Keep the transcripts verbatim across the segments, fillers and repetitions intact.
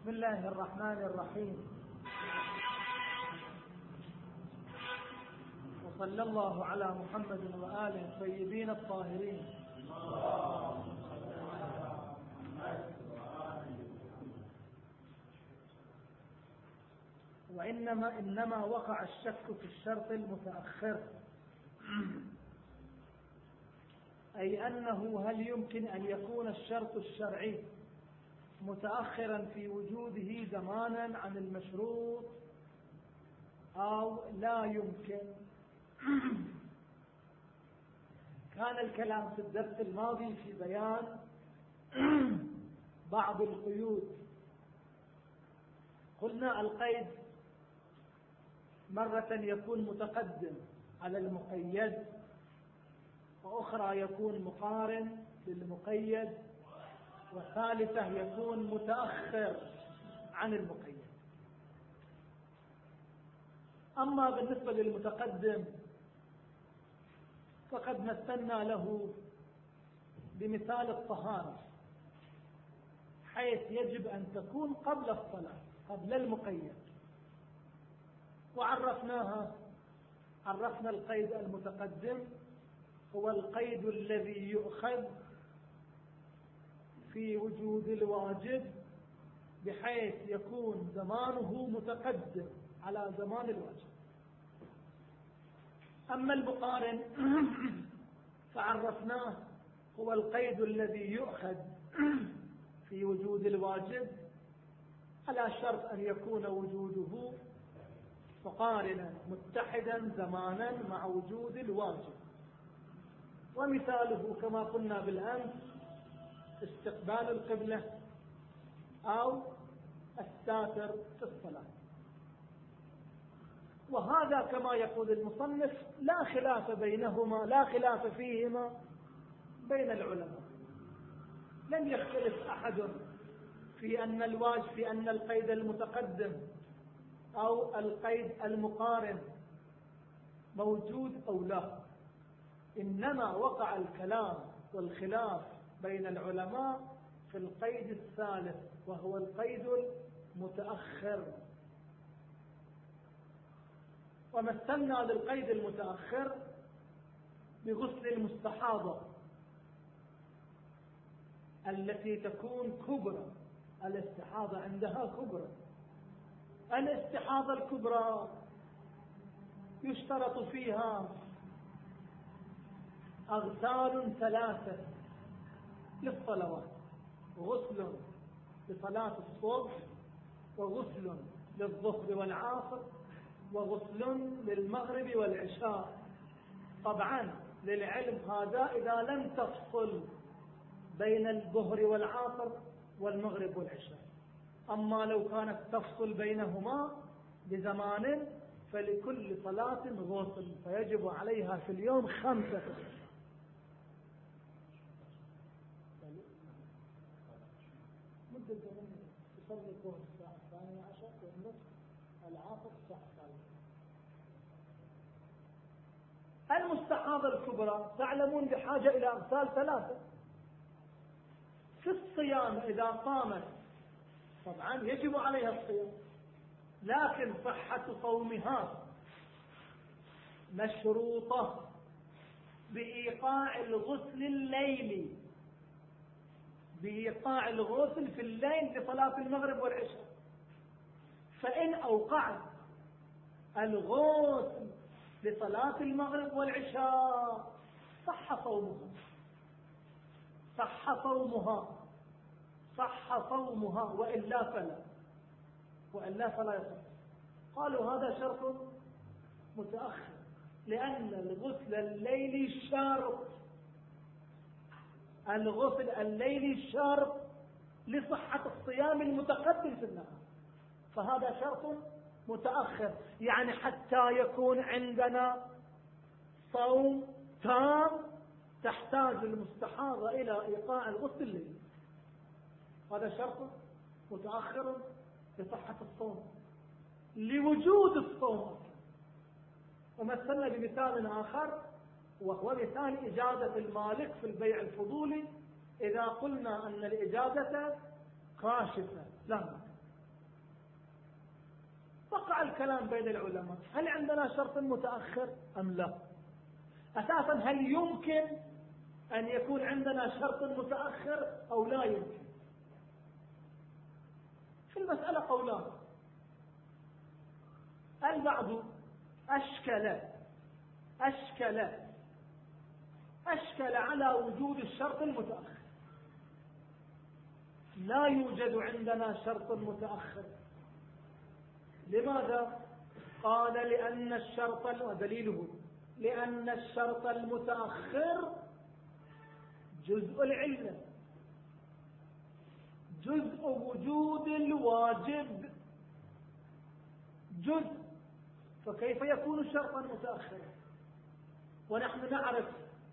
بسم الله الرحمن الرحيم، وصلى الله على محمد وآله الطيبين الطاهرين. وإنما إنما وقع الشك في الشرط المتأخر، أي أنه هل يمكن أن يكون الشرط الشرعي متأخرا في وجوده زمانا عن المشروط أو لا يمكن. كان الكلام في الدرس الماضي في بيان بعض القيود. قلنا القيد مرة يكون متقدم على المقيد، وأخرى يكون مقارن للمقيد، وثالثة يكون متأخر عن المقيد. أما بالنسبة للمتقدم فقد مثلنا له بمثال الطهارة، حيث يجب أن تكون قبل الصلاة قبل المقيد، وعرفناها. عرفنا القيد المتقدم هو القيد الذي يؤخذ في وجود الواجب بحيث يكون زمانه متقدم على زمان الواجب. أما المقارن فعرفناه هو القيد الذي يؤخذ في وجود الواجب على شرط أن يكون وجوده مقارنا متحدا زمانا مع وجود الواجب. ومثاله كما قلنا بالأمس استقبال القبلة أو الساتر في الصلاة. وهذا كما يقول المصنف لا خلاف بينهما، لا خلاف فيهما بين العلماء. لم يختلف أحد في أن الواجب في أن القيد المتقدم أو القيد المقارن موجود أو لا، إنما وقع الكلام والخلاف بين العلماء في القيد الثالث وهو القيد المتأخر. ومثلنا للقيد المتأخر بغسل المستحاضة التي تكون كبرى. الاستحاضة عندها كبرى. الاستحاضة الكبرى يشترط فيها أغسال ثلاثة للصلوات: غسل لصلاة الصبح، وغسل للظهر والعصر، وغسل للمغرب والعشاء. طبعا للعلم هذا إذا لم تفصل بين الظهر والعصر والمغرب والعشاء. أما لو كانت تفصل بينهما بزمان فلكل صلاة غسل، فيجب عليها في اليوم خمسة غسل. مدة الزمن تصلي الظهر الساعة الثانية عشر والنصف، العصر الساعة الثالثة. المستحاضة الكبرى تعلمون بحاجة إلى أغسال ثلاثة. في الصيام إذا قامت طبعا يجب عليها الصيام، لكن صحة صومها مشروطة بإيقاع الغسل الليلي، بإيقاع الغسل في الليل لصلاة المغرب والعشاء. فإن أوقعت الغسل لصلاة المغرب والعشاء صح صومها، صح صومها صح صومها وإلا فلا وإلا فلا يصح. قالوا هذا شرط متأخر، لأن الغسل الليلي شارط، الغسل الليلي شرط لصحة الصيام المتقدم في النهار، فهذا شرط متأخر. يعني حتى يكون عندنا صوم تام تحتاج المستحاضة إلى إيقاع الغسل الليلي، هذا شرط متأخر لصحة الصوم لوجود الصوم. ومثلنا بمثال آخر وهو مثال إجازة المالك في البيع الفضولي. إذا قلنا أن الإجازة كاشفة لا وقع الكلام بين العلماء، هل عندنا شرط متأخر أم لا؟ أساسا هل يمكن أن يكون عندنا شرط متأخر أو لا يمكن؟ في المسألة قولان. البعض أشكل أشكل أشكل على وجود الشرط المتأخر، لا يوجد عندنا شرط متأخر. لماذا؟ قال لأن الشرط، ودليله لأن الشرط المتأخر جزء العلة، جزء وجود الواجب، جزء، فكيف يكون شرطا متأخرا؟ ونحن نعرف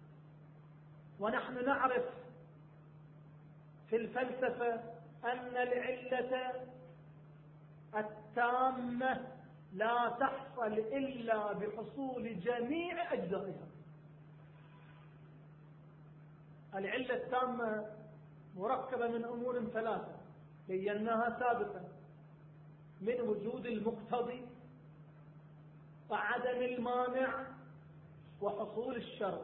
ونحن نعرف في الفلسفة أن العلة التامة لا تحصل إلا بحصول جميع أجزائها. العلة التامة مركبة من أمور ثلاثة بيناها سابقا: من وجود المقتضي وعدم المانع وحصول الشرط.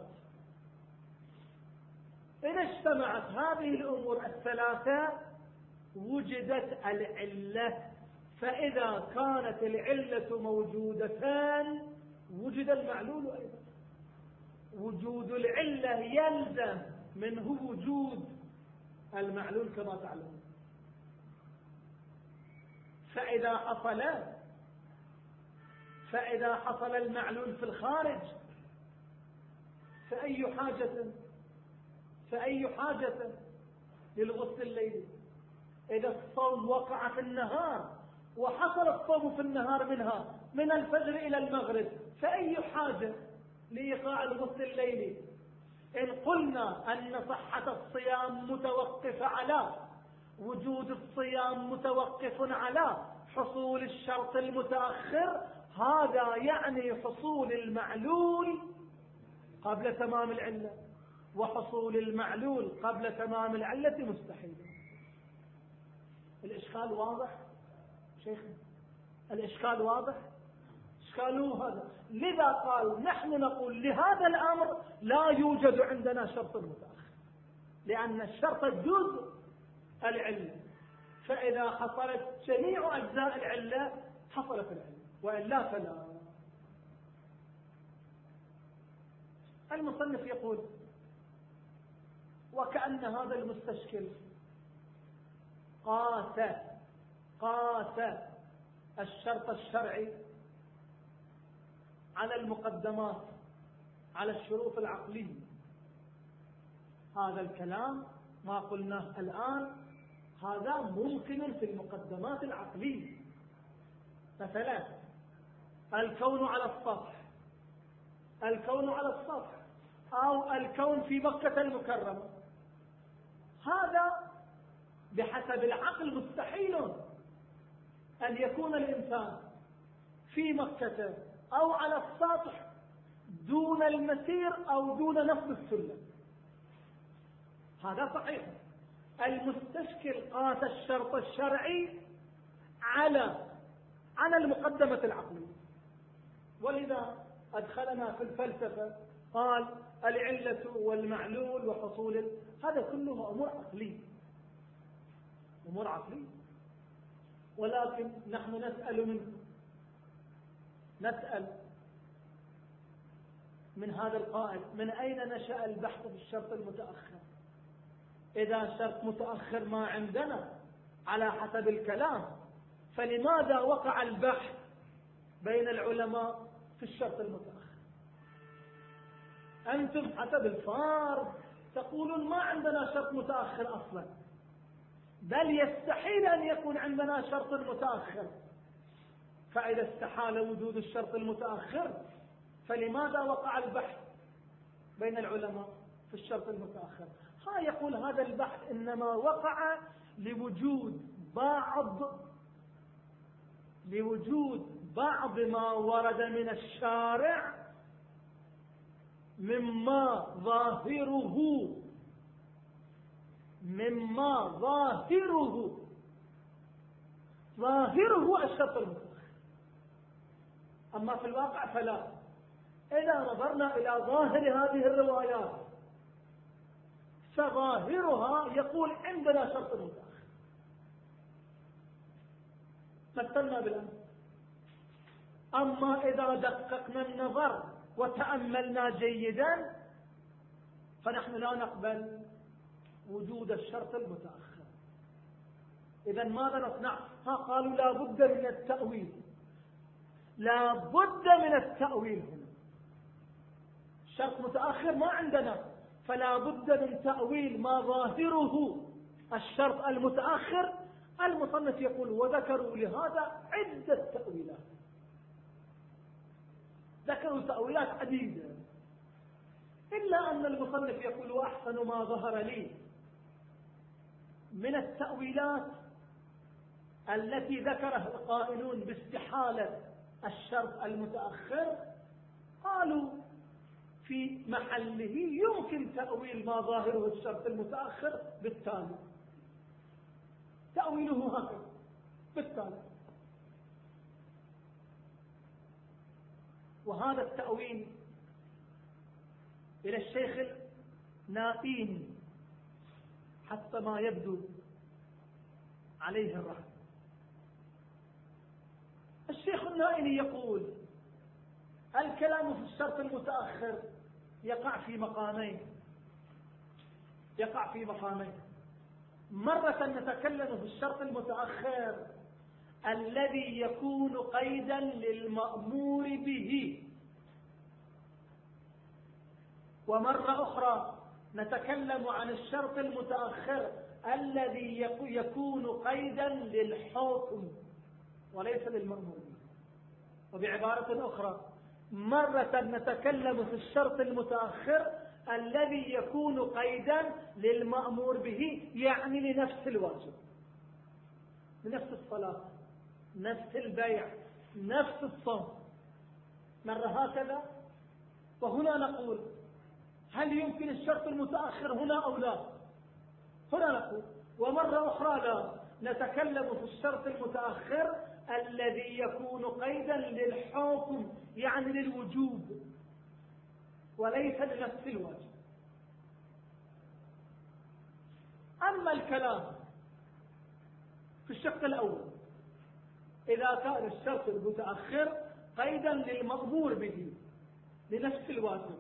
إذا اجتمعت هذه الأمور الثلاثة وجدت العلة، فإذا كانت العلة موجودتان وجد المعلول أيضا. وجود العلة يلزم منه وجود المعلول كما تعلمون. فإذا حصل فإذا حصل المعلول في الخارج فأي حاجة فأي حاجة للغسل الليلي؟ إذا الصوم وقع في النهار وحصل الصوم في النهار منها من الفجر إلى المغرب، فأي حاجة لإيقاع الغسل الليلي؟ إن قلنا أن صحة الصيام متوقفة على وجود الصيام متوقف على حصول الشرط المتأخر، هذا يعني حصول المعلول قبل تمام العلة، وحصول المعلول قبل تمام العلة مستحيل. الإشكال واضح شيخنا؟ الإشكال واضح؟ إشكاله هذا. لذا قال نحن نقول لهذا الأمر لا يوجد عندنا شرط متأخر، لأن الشرط جزء العلة، فإذا حصلت جميع أجزاء العلة حصلت العلة، وإلا فلا. المصنف يقول: وكأن هذا المستشكل قاس قاس الشرط الشرعي على المقدمات، على الشروط العقلية. هذا الكلام ما قلناه الآن هذا ممكن في المقدمات العقلية، مثلا الكون على السطح، الكون على السطح أو الكون في مكة المكرمة، هذا بحسب العقل مستحيل أن يكون الإنسان في مكة أو على السطح دون المسير أو دون نصب السلم. هذا صحيح. المستشكل قاس الشرط الشرعي على على المقدمة العقلية، ولذا أدخلنا في الفلسفة، قال العلة والمعلول وحصول، هذا كله أمور عقلية، أمور عقلية. ولكن نحن نسأل منكم نسأل من هذا القائل: من أين نشأ البحث في الشرط المتأخر؟ إذا شرط متأخر ما عندنا على حسب الكلام، فلماذا وقع البحث بين العلماء في الشرط المتأخر؟ أنتم حسب الفرض تقولون ما عندنا شرط متأخر أصلا، بل يستحيل أن يكون عندنا شرط متأخر. فإذا استحال وجود الشرط المتأخر فلماذا وقع البحث بين العلماء في الشرط المتأخر؟ ها يقول هذا البحث إنما وقع لوجود بعض لوجود بعض ما ورد من الشارع مما ظاهره مما ظاهره ظاهره الشرط المتأخر. أما في الواقع فلا. إذا نظرنا إلى ظاهر هذه الروايات فظاهرها يقول عندنا شرط متأخر. مثلنا بالأمس. أما إذا دققنا النظر وتأملنا جيدا فنحن لا نقبل وجود الشرط المتأخر. إذن ماذا نصنع؟ ها قالوا لا بد من التأويل، لا بد من التأويل هنا. شرط متأخر ما عندنا، فلا بد من تأويل ما ظاهره الشرط المتأخر. المصنف يقول وذكروا لهذا عدة تأويلات، ذكروا تأويلات عديدة، إلا أن المصنف يقول وأحسن ما ظهر لي من التأويلات التي ذكرها القائلون باستحالة الشرط المتأخر، قالوا في محله يمكن تأويل ما ظاهره الشرط المتأخر بالتالي. تأويله هكذا بالتالي. وهذا التأويل إلى الشيخ النائين حتى ما يبدو عليه الرحمة. الشيخ النائي يقول الكلام في الشرط المتأخر يقع في مقامين يقع في مقامين مرة نتكلم في الشرط المتأخر الذي يكون قيدا للمأمور به، ومرة أخرى نتكلم عن الشرط المتأخر الذي يكون قيدا للحكم وليس للمأمور به. وبعبارة أخرى مرة نتكلم في الشرط المتأخر الذي يكون قيدا للمأمور به، يعني لنفس الواجب، لنفس الصلاة، نفس البيع، نفس الصوم، مرة هكذا. وهنا نقول هل يمكن الشرط المتأخر هنا أو لا؟ هنا نقول. ومرة أخرى لا، نتكلم في الشرط المتأخر الذي يكون قيدا للحكم، يعني للوجوب وليس لنفس الواجب. أما الكلام في الشق الأول إذا كان الشرط المتأخر قيدا للمأمور به لنفس الواجب،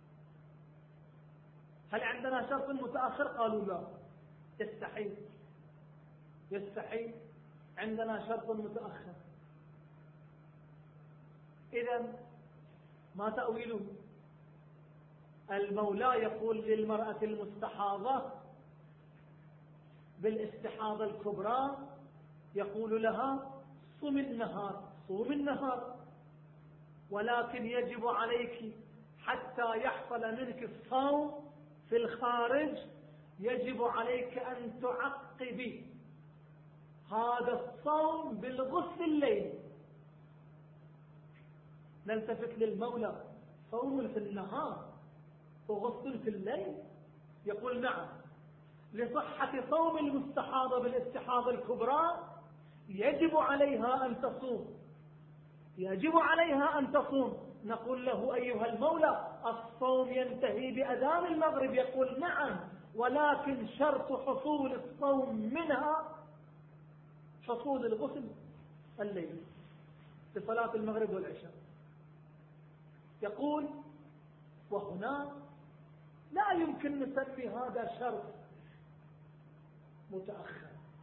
هل عندنا شرط متأخر؟ قالوا لا، يستحيل يستحيل عندنا شرط متأخر. إذن ما تأويله؟ المولى يقول للمرأة المستحاضة بالاستحاضة الكبرى، يقول لها صم النهار، صوم النهار، ولكن يجب عليك حتى يحصل منك الصوم في الخارج يجب عليك أن تعقبي هذا الصوم بالغسل الليلي. نلتفت للمولى، صوم في النهار وغسل في الليل؟ يقول نعم، لصحة صوم المستحاضة بالاستحاضة الكبرى يجب عليها أن تصوم، يجب عليها أن تصوم. نقول له أيها المولى الصوم ينتهي بأذان المغرب. يقول نعم، ولكن شرط حصول الصوم منها حصول الغسل الليلي لصلاة المغرب والعشاء. يقول وهنا لا يمكن نسمي هذا شرط متأخر.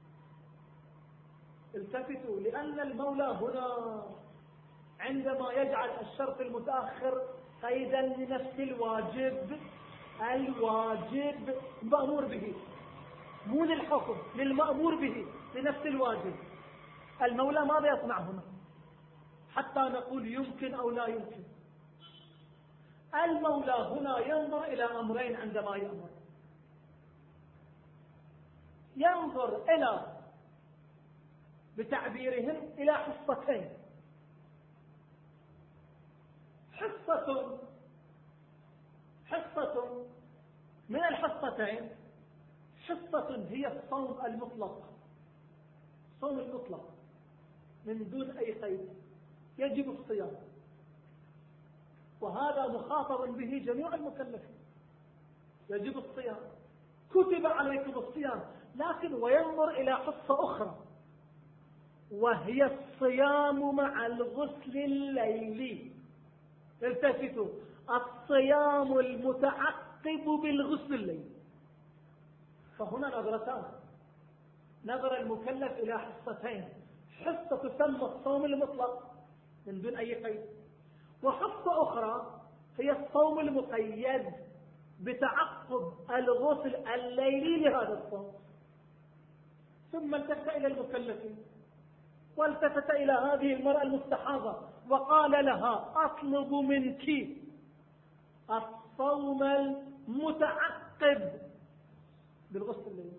التفتوا، لأن المولى هنا عندما يجعل الشرط المتأخر قيدا لنفس الواجب، الواجب مأمور به، مو للحكم، للمأمور به لنفس الواجب. المولى ماذا يصنع هنا حتى نقول يمكن أو لا يمكن؟ المولى هنا ينظر إلى أمرين عندما يأمر. ينظر إلى بتعبيرهم إلى حصتين، حصة حصة من الحصتين حصة هي الصوم المطلق، صوم المطلق من دون أي قيد، يجب الصيام وهذا مخاطب به جميع المكلفين، يجب الصيام، كتب عليكم الصيام، لكن وينظر إلى حصة أخرى وهي الصيام مع الغسل الليلي. التفتوا، الصيام المتعقب بالغسل الليلي. فهنا نظرتان، نظر المكلف إلى حصتين، حصة تسمى الصوم المطلق من دون أي قيد، وحصة أخرى هي الصوم المقيد بتعقب الغسل الليلي لهذا الصوم. ثم التفت إلى المكلفين والتفت إلى هذه المرأة المستحاضة وقال لها أطلب منك الصوم المتعقب بالغسل الليلي.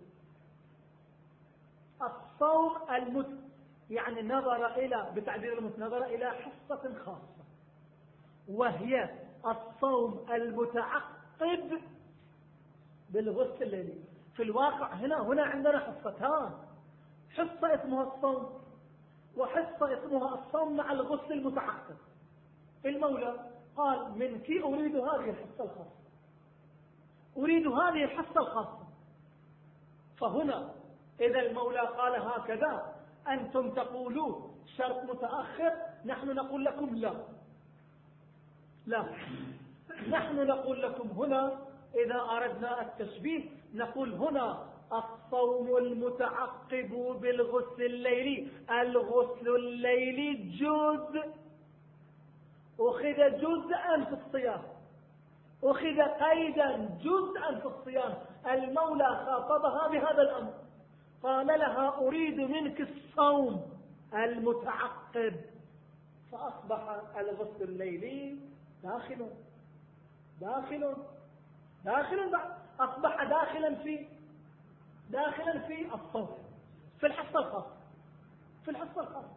الصوم المت يعني نظر إلى بتعبير المت نظر إلى حصة خاصة وهي الصوم المتعقب بالغسل الليلي. في الواقع هنا هنا عندنا حصتان، حصة اسمها الصوم وحصة اسمها الصوم مع الغسل المتعقب. المولى قال منك أريد هذه الحصة الخاصة، أريد هذه الحصة الخاصة. فهنا إذا المولى قال هكذا أنتم تقولون شرط متأخر، نحن نقول لكم لا لا نحن نقول لكم هنا إذا أردنا التشبيه نقول هنا الصوم المتعقب بالغسل الليلي. الغسل الليلي جزء أخذ جزءا في الصيام، أخذ قيدا جزءا في الصيام. المولى خاطبها بهذا الأمر، قال لها أريد منك الصوم المتعقب، فأصبح الغسل الليلي داخل داخل داخل أصبح داخلا في داخلا في الصوم في الحصة الخاصة في الحصة الخاصة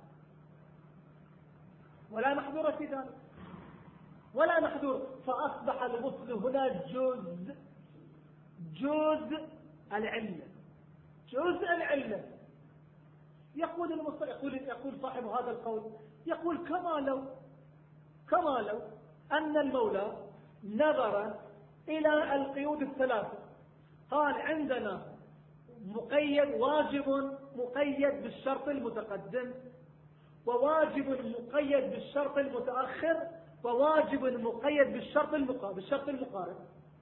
ولا محذور في ذلك ولا محذور. فأصبح الغسل هنا جزء جزء العلة جزء العلة. يقول المصطلح يقول يقول صاحب هذا القول يقول كما لو كما لو أن المولى نظر إلى القيود الثلاثة، قال عندنا مقيد واجب مقيد بالشرط المتقدم، وواجب مقيد بالشرط المتأخر، وواجب مقيد بالشرط المقارب بالشرط المقارب.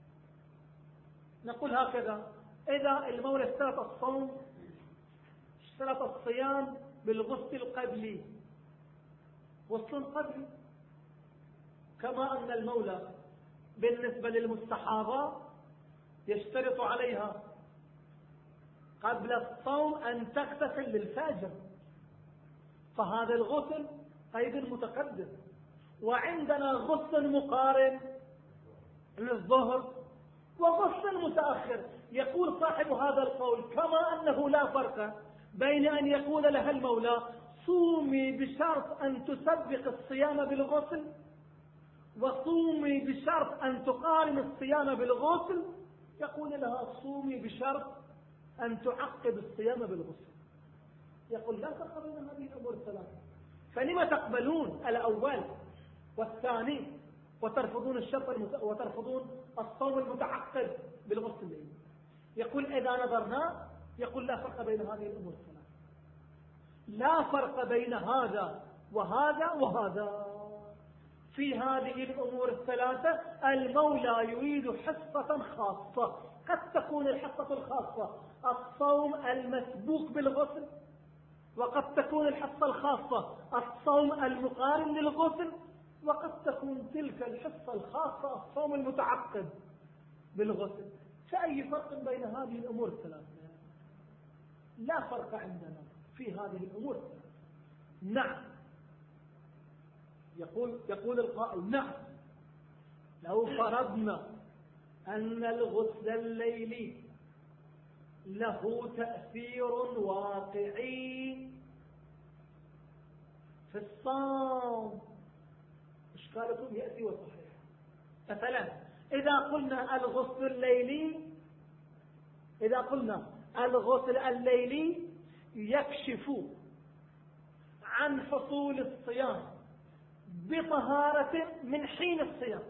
نقول هكذا: إذا المولى اشترط الصوم اشترط الصيام بالغسل القبلي، غسل قبلي، كما أن المولى بالنسبة للمستحاضة يشترط عليها قبل الصوم أن تغتسل للفجر، فهذا الغسل قيد متقدم. وعندنا غسل مقارن للظهر وغسل متأخر. يقول صاحب هذا القول كما أنه لا فرق بين أن يقول لها المولى صومي بشرط أن تسبق الصيام بالغسل، وصومي بشرط أن تقارن الصيام بالغسل، يقول لها صومي بشرط أن تعقب الصيام بالغسل. يقول لا فرق بين هذه الأمور الثلاثة، فلما تقبلون الأول والثاني وترفضون الشرط المت... وترفضون الصوم المتعقب بالغسل الليلي؟ يقول إذا نظرنا يقول لا فرق بين هذه الأمور الثلاثة، لا فرق بين هذا وهذا وهذا. في هذه الأمور الثلاثة المولى يريد حصة خاصة، قد تكون الحصة الخاصة الصوم المسبوق بالغسل، وقد تكون الحصة الخاصة الصوم المقارن للغسل، وقد تكون تلك الحصة الخاصة الصوم المتعقب بالغسل. فأي فرق بين هذه الأمور الثلاثة؟ لا فرق عندنا في هذه الأمور الثلاثة. نعم، يقول يقول القائل نعم، لو فرضنا أن الغسل الليلي له تأثير واقعي في الصوم إشكالكم يأتي وصحيح. مثلا إذا قلنا الغسل الليلي إذا قلنا الغسل الليلي يكشف عن حصول الصيام بطهارة من حين الصيام.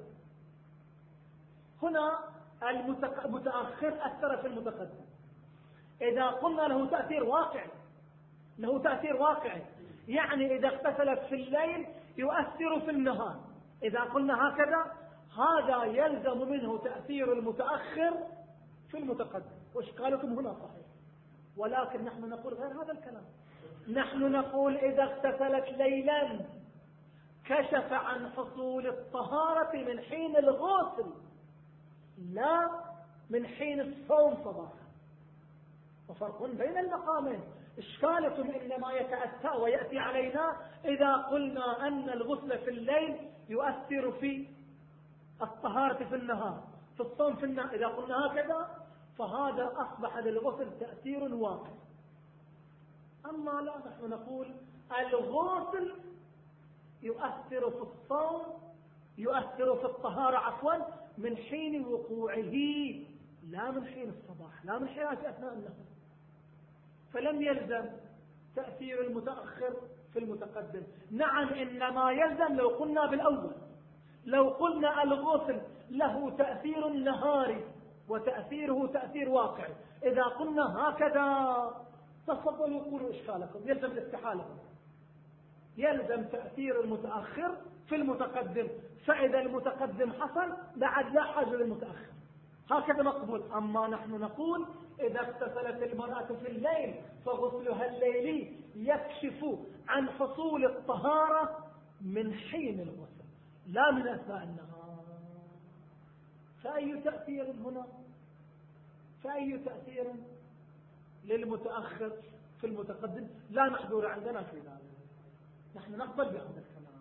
هنا المتأخر أثر في المتقدم. إذا قلنا له تأثير واقعي، له تأثير واقعي، يعني إذا اغتسلت في الليل يؤثر في النهار. إذا قلنا هكذا هذا يلزم منه تأثير المتأخر في المتقدم، وإشكالكم هنا صحيح. ولكن نحن نقول غير هذا الكلام. نحن نقول إذا اغتسلت ليلا كشف عن حصول الطهارة من حين الغسل لا من حين الصوم صباحا، وفرق بين المقامين. إشكالكم إنما يتأتى ويأتي علينا إذا قلنا أن الغسل في الليل يؤثر في الطهارة في النهار، في الصوم في النهار. إذا قلنا هكذا فهذا أصبح للغسل تأثير واقع. أما لا، نحن نقول الغسل يؤثر في الصوم، يؤثر في الطهارة عفوا من حين وقوعه لا من حين الصباح، لا من حين أثناء النهار. فلم يلزم تأثير المتأخر في المتقدم. نعم إنما يلزم لو قلنا بالأول، لو قلنا الغسل له تأثير نهاري وتأثيره تأثير واقعي. إذا قلنا هكذا تفضلوا قولوا إشكالكم، يلزم الاستحالة، يلزم تأثير المتأخر في المتقدم. فإذا المتقدم حصل بعد لا حاجة للمتأخر، هكذا مقبول. أما نحن نقول إذا اغتسلت المرأة في الليل فغسلها الليلي يكشف عن حصول الطهارة من حين الغسل لا من أثناء النهار. فأي تأثير هنا؟ فأي تأثير للمتأخر في المتقدم؟ لا محذور عندنا في ذلك، نحن نقبل بهذا الكلام.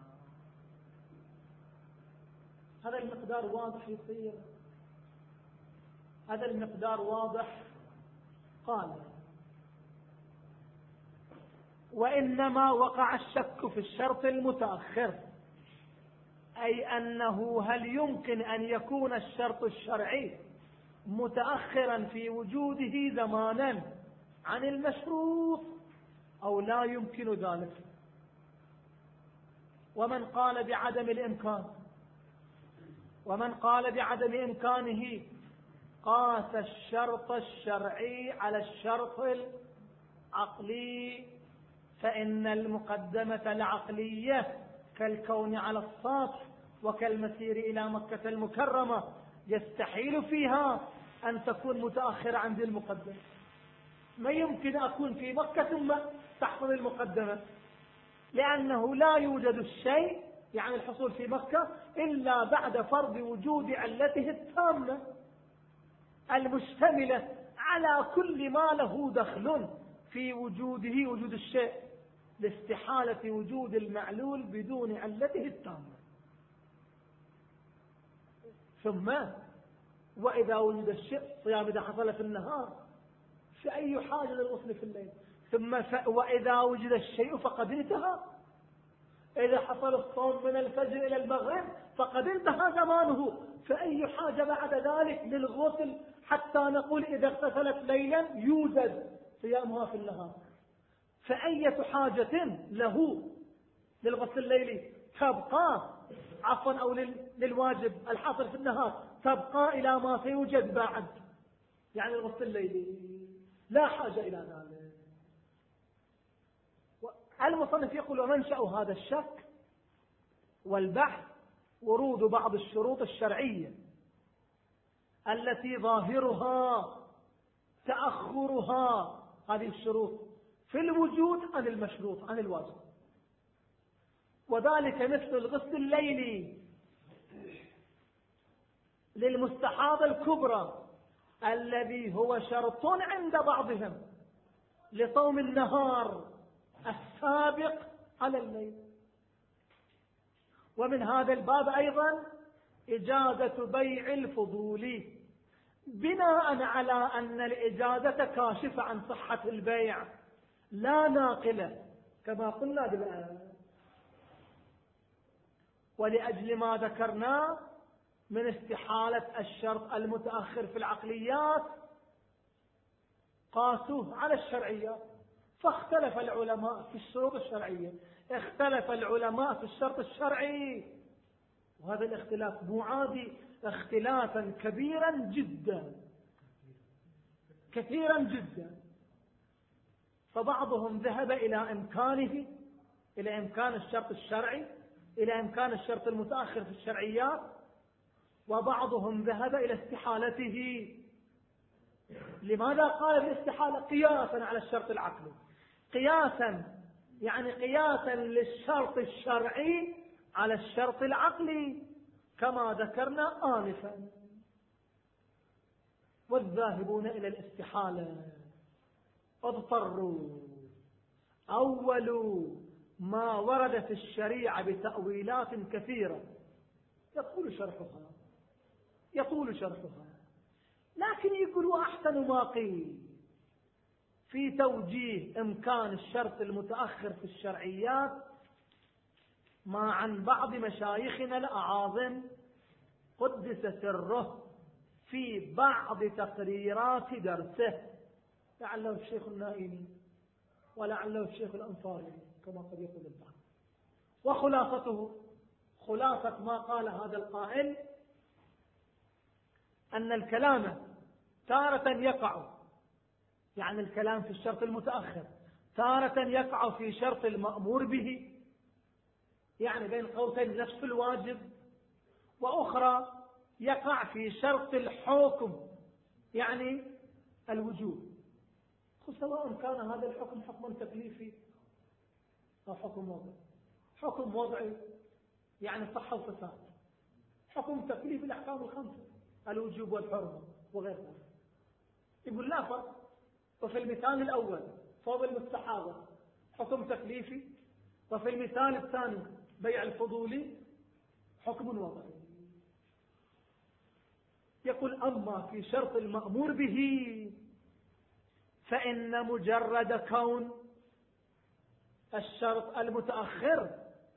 هذا المقدار واضح يصير، هذا المقدار واضح. قال وإنما وقع الشك في الشرط المتأخر، أي أنه هل يمكن أن يكون الشرط الشرعي متأخرا في وجوده زمانا عن المشروط أو لا يمكن ذلك. ومن قال بعدم الإمكان ومن قال بعدم إمكانه قاس الشرط الشرعي على الشرط العقلي، فإن المقدمة العقلية كالكون على السطح وكالمسير إلى مكة المكرمة يستحيل فيها أن تكون متأخرة عن ذي المقدمة. ما يمكن أكون في مكة ثم تحصل المقدمة، لأنه لا يوجد الشيء يعني الحصول في مكة إلا بعد فرض وجود علته التامة المشتملة على كل ما له دخل في وجوده وجود الشيء، لاستحالة وجود المعلول بدون علته التامة. ثم وإذا وجد الشيء صيام إذا حصل في النهار في أي حاجة للغسل في الليل. ثم ف... وإذا وجد الشيء فقد انتهى. إذا حصل الصوم من الفجر إلى المغرب فقد انتهى زمانه، فأي حاجة بعد ذلك للغسل حتى نقول إذا اغتسلت ليلا يوجد صيامها في النهار. فأية حاجة له للغسل الليلي تبقى عفوا أو للواجب الحاصل في النهار تبقى إلى ما سيوجد بعد، يعني الغسل الليلي لا حاجة إلى ذلك. المصنف يقول ومنشأ هذا الشك والبحث ورود بعض الشروط الشرعية التي ظاهرها تأخرها هذه الشروط في الوجود عن المشروط عن الواجب، وذلك مثل الغسل الليلي للمستحاضة الكبرى الذي هو شرط عند بعضهم لصوم النهار السابق على الليل. ومن هذا الباب أيضا إجازة بيع الفضول بناء على أن الإجازة كاشفة عن صحة البيع لا ناقلة كما قلنا بالآن. ولأجل ما ذكرنا من استحالة الشرط المتأخر في العقليات قاسوه على الشرعيات، فاختلف العلماء في الشروط الشرعية، اختلف العلماء في الشرط الشرعي، وهذا الاختلاف مو عادي، اختلافا كبيرا جدا كثيرا جدا. فبعضهم ذهب إلى إمكانه، إلى إمكان الشرط الشرعي، إلى إمكان الشرط المتأخر في الشرعيات، وبعضهم ذهب إلى استحالته. لماذا قال الاستحالة؟ قياسا على الشرط العقلي، قياسا يعني قياسا للشرط الشرعي على الشرط العقلي كما ذكرنا آنفا. والذاهبون إلى الاستحالة اضطروا أول ما ورد في الشريعة بتأويلات كثيرة يطول شرحها يطول شرحها لكن يقولوا أحسن ما قيل في توجيه إمكان الشرط المتأخر في الشرعيات ما عن بعض مشايخنا الأعاظم قدس سره في بعض تقريرات درسه، لعله الشيخ النائمي ولعله الشيخ الأنصاري كما قد يقول البعض. وخلاصته، خلاصة ما قال هذا القائل أن الكلام تارة يقع، يعني الكلام في الشرط المتأخر تارة يقع في شرط المأمور به، يعني بين قوسين نفس الواجب، وأخرى يقع في شرط الحكم يعني الوجوب، سواء كان هذا الحكم حكم تكليفي أو حكم وضعي. حكم وضعي يعني صحة وفساد، حكم تكليفي الأحكام الخمسة الوجوب والحرمة وغير ذلك. يقول لا فرق. وفي المثال الأول فوض المستحاضة حكم تكليفي، وفي المثال الثاني بيع الفضولي حكم وضعي. يقول أما في شرط المأمور به فإن مجرد كون الشرط المتأخر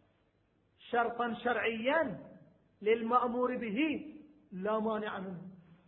شرطا شرعيا للمأمور به لا مانع منه،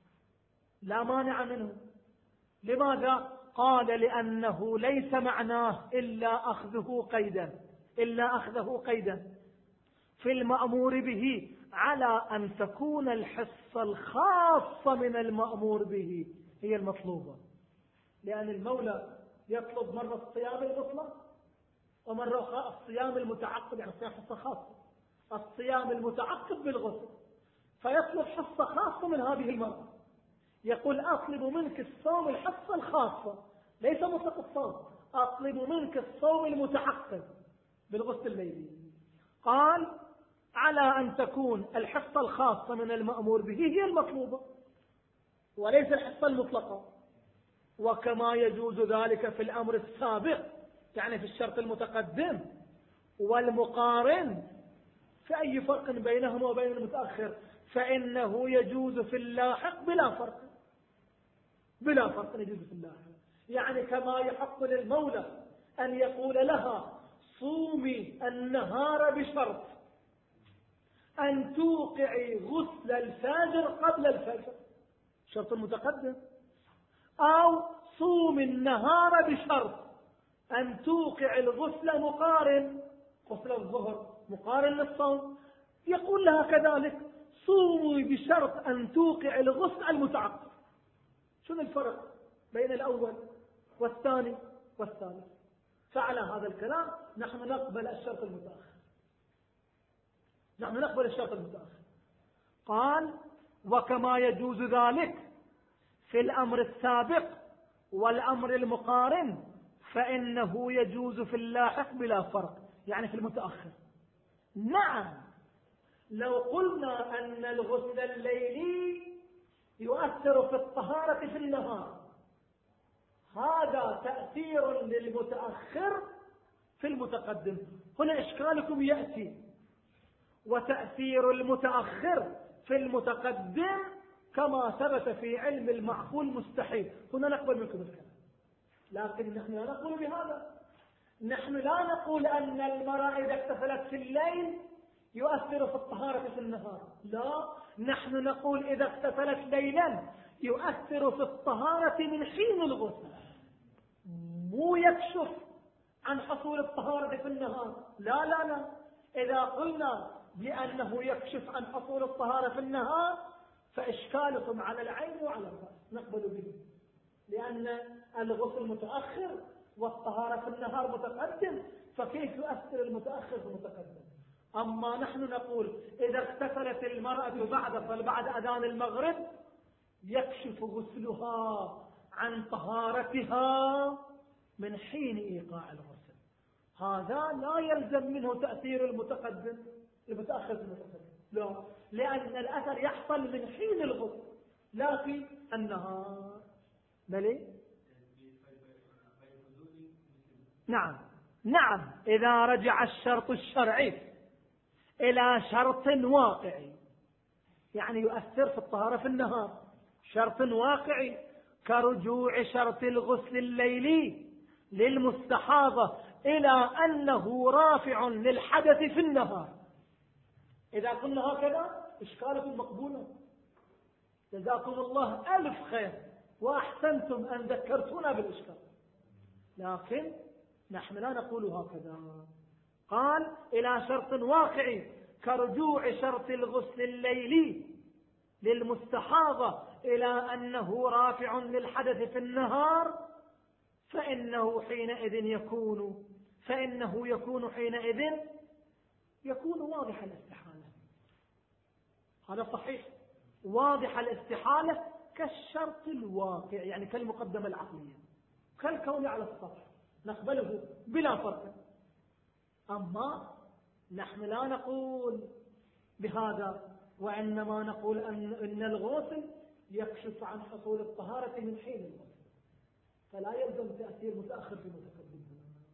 لا مانع منه. لماذا؟ قال لأنه ليس معناه إلا أخذه قيدا إلا أخذه قيدا في المأمور به على أن تكون الحصة الخاصة من المأمور به هي المطلوبة. لأن المولى يطلب مرة الصيام الغصلة ومرة أخرى الصيام المتعقب، يعني صيام حصة خاصة، الصيام المتعقب بالغسل، فيطلب حصة خاصة من هذه المرة. يقول أطلب منك الصوم الحصة الخاصة، ليس مطلق الصوم، أطلب منك الصوم المتعقب بالغسل الليلي. قال على أن تكون الحصة الخاصة من المأمور به هي المطلوبة وليس الحصة المطلقة. وكما يجوز ذلك في الأمر السابق، يعني في الشرط المتقدم والمقارن، فأي فرق بينهما وبين المتأخر؟ فإنه يجوز في اللاحق بلا فرق، بلا فرق يجوز في اللاحق. يعني كما يحق للمولى أن يقول لها صومي النهار بشرط أن توقعي غسل الفجر قبل الفجر، شرط المتقدم، أو صوم النهار بشرط أن توقع الغسل مقارن، غسل الظهر مقارن للصوم. يقول لها كذلك صومي بشرط أن توقع الغسل المتعقب. شنو الفرق بين الأول والثاني والثالث؟ فعلى هذا الكلام نحن نقبل الشرط المتأخر، نحن نقبل الشرط المتأخر. قال وكما يجوز ذلك في الأمر السابق والأمر المقارن فإنه يجوز في اللاحق بلا فرق، يعني في المتأخر. نعم، لو قلنا أن الغسل الليلي يؤثر في الطهارة في النهار، هذا تأثير للمتأخر في المتقدم، هنا إشكالكم يأتي. وتأثير المتأخر في المتقدم كما ثبت في علم المعقول مستحيل، هنا نقبل منكم الكلام. لكن نحن لا نقول بهذا، نحن لا نقول أن المرأة إذا اغتسلت في الليل يؤثر في الطهارة في النهار، لا، نحن نقول إذا اغتسلت ليلا يؤثر في الطهارة من حين الغسل، مو يكشف عن حصول الطهارة في النهار. لا لا لا، إذا قلنا بأنه يكشف عن حصول الطهارة في النهار فإشكالكم على العين وعلى الرأس نقبل به، لأن الغسل متأخر والطهارة في النهار متقدم، فكيف يؤثر المتأخر في المتقدم؟ أما نحن نقول إذا اغتسلت المرأة بعد بعد أذان المغرب يكشف غسلها عن طهارتها من حين إيقاع الغسل. هذا لا يلزم منه تأثير المتقدم المتأخر في المتقدم، لا، لأن الأثر يحصل من حين الغسل لا في النهار. بلي؟ نعم نعم، إذا رجع الشرط الشرعي إلى شرط واقعي، يعني يؤثر في الطهارة في النهار، شرط واقعي كرجوع شرط الغسل الليلي للمستحاضة إلى أنه رافع للحدث في النهار. إذا قلنا هكذا إشكالكم مقبولة، جزاكم الله ألف خير وأحسنتم أن ذكرتونا بالإشكال، لكن نحن لا نقول هكذا. قال إلى شرط واقعي كرجوع شرط الغسل الليلي للمستحاضة إلى أنه رافع للحدث في النهار، فإنه حينئذ يكون فإنه يكون حينئذ يكون واضح الاستحالة. هذا صحيح، واضح الاستحالة كالشرط الواقع، يعني كالمقدمة العقلية، كالكون على السطح، نقبله بلا فرق. أما نحن لا نقول بهذا، وإنما نقول أن, إن الغسل يكشف عن حصول الطهارة من حين الغسل، فلا يلزم تأثير متأخر في متقدم.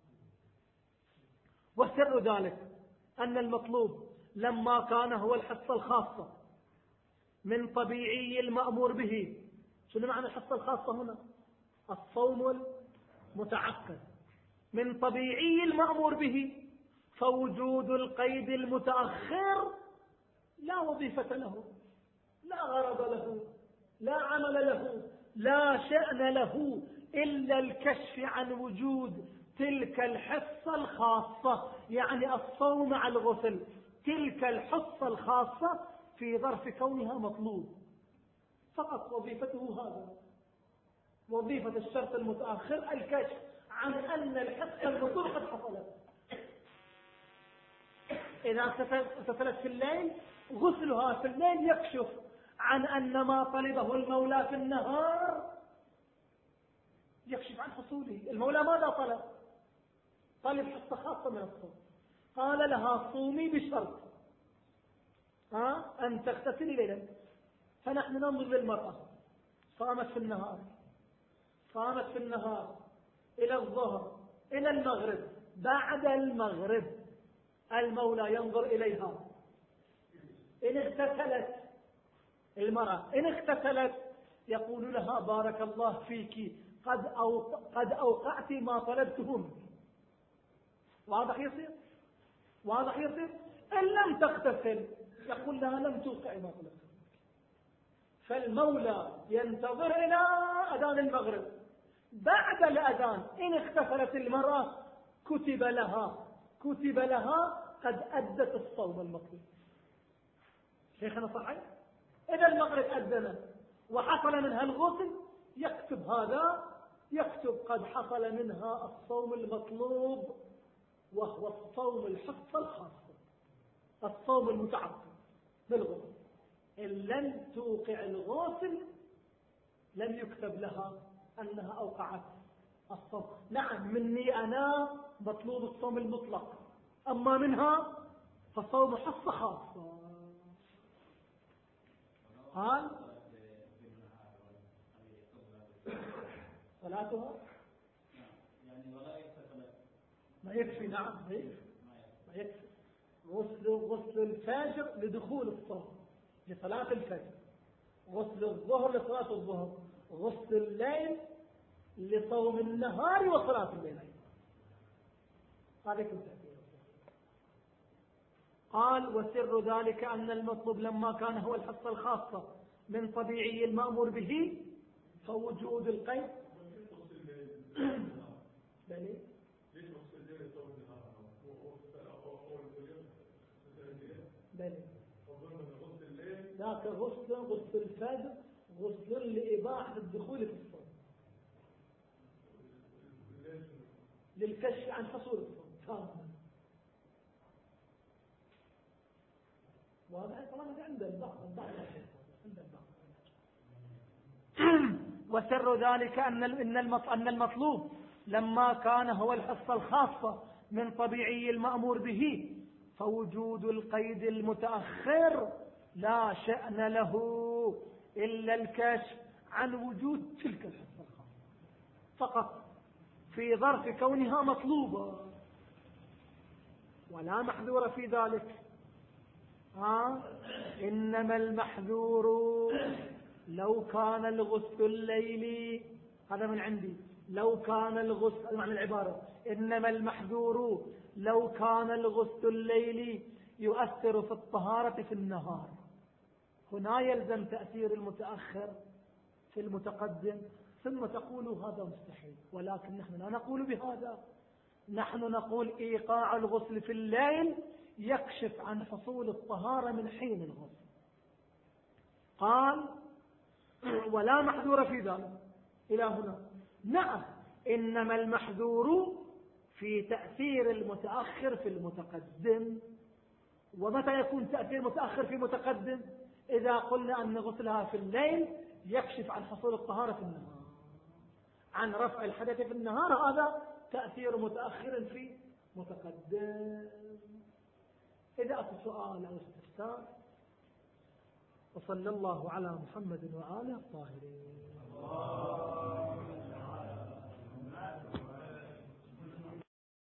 وسر ذلك أن المطلوب لما كان هو الحصة الخاصة من طبيعي المأمور به. شنو معنى الحصة الخاصة هنا؟ الصوم المتعقد من طبيعي المأمور به، فوجود القيد المتأخر لا وظيفة له، لا غرض له، لا عمل له، لا شأن له إلا الكشف عن وجود تلك الحصة الخاصة، يعني الصوم مع الغسل، تلك الحصة الخاصة في ظرف كونها مطلوب فقط. وظيفته هذا، وظيفة الشرط المتأخر الكشف عن أن الحصة المطلوب قد حصلت. إذا اغتسلت في الليل غسلها في الليل يكشف عن أن ما طلبه المولى في النهار يكشف عن حصوله. المولى ماذا طلب؟ طلب حصة خاصة من الصوم، قال لها صومي بشرط ها أن تغتسلي ليلا. فنحن ننظر للمرأة صامت في النهار صامت في النهار إلى الظهر إلى المغرب، بعد المغرب المولى ينظر إليها، إن اغتسلت المرأة إن اغتسلت يقول لها بارك الله فيك قد أوق... قد أوقعت ما طلبته منك. واضح يصير واضح يصير إن لم تغتسل يقول لها لم توقع ما طلبته منك. فالمولى ينتظر إلى أذان المغرب، بعد الأذان إن اغتسلت المرأة كتب لها كتب لها قد أدت الصوم المطلوب. شيخنا صحيح؟ إذا المغرب أذن وحصل منها الغسل يكتب هذا يكتب قد حصل منها الصوم المطلوب، وهو الصوم الحصة الخاصة، الصوم المتعقد بالغسل. إن لم توقع الغسل لم يكتب لها أنها أوقعت الصوم. نعم مني أنا مطلوب الصوم المطلق، أما منها فالصوم حصة خاصة. قال صلاتها يعني ولا يكفي ما يكفي. نعم ما يكفي ما يكفي غسل غسل الفجر لدخول الصوم لصلاة الفجر، غسل الظهر لصلاة الظهر، غسل الليل لصوم النهار وصلاة الليل. هذا كله. قال وسر ذلك أن المطلوب لما كان هو الحصة الخاصة من طبيعي المأمور به فوجود القيد. بلي ليش غسل بلى ذاك غسل غسل الفجر غسل لإباحة الدخول في الصوم للكشف عن حصول الصوم كاملا. وهذا طبعا عند البعض عند البعض. وسر ذلك أن أن المطلوب لما كان هو الحصة الخاصة من طبيعي المأمور به فوجود القيد المتأخر لا شأن له إلا الكشف عن وجود تلك الحصة الخاصة فقط في ظرف كونها مطلوبة ولا محذور في ذلك. ها إنما المحذور لو كان الغسل الليلي، هذا من عندي، لو كان الغسل معنى العبارة إنما المحذور لو كان الغسل الليلي يؤثر في الطهارة في النهار، هنا يلزم تأثير المتأخر في المتقدم، ثم تقول هذا مستحيل. ولكن نحن لا نقول بهذا، نحن نقول إيقاع الغسل في الليل يكشف عن حصول الطهارة من حين الغسل. قال ولا محذور في ذلك إلى هنا. نعم إنما المحذور في تأثير المتأخر في المتقدم. ومتى يكون تأثير متأخر في متقدم؟ إذا قلنا أن غسلها في الليل يكشف عن حصول الطهارة في النهار، عن رفع الحدث في النهار، هذا تأثير متأخر في متقدم. إذا أتى سؤال أو استفسار. وصلى الله على محمد وآله الطاهرين.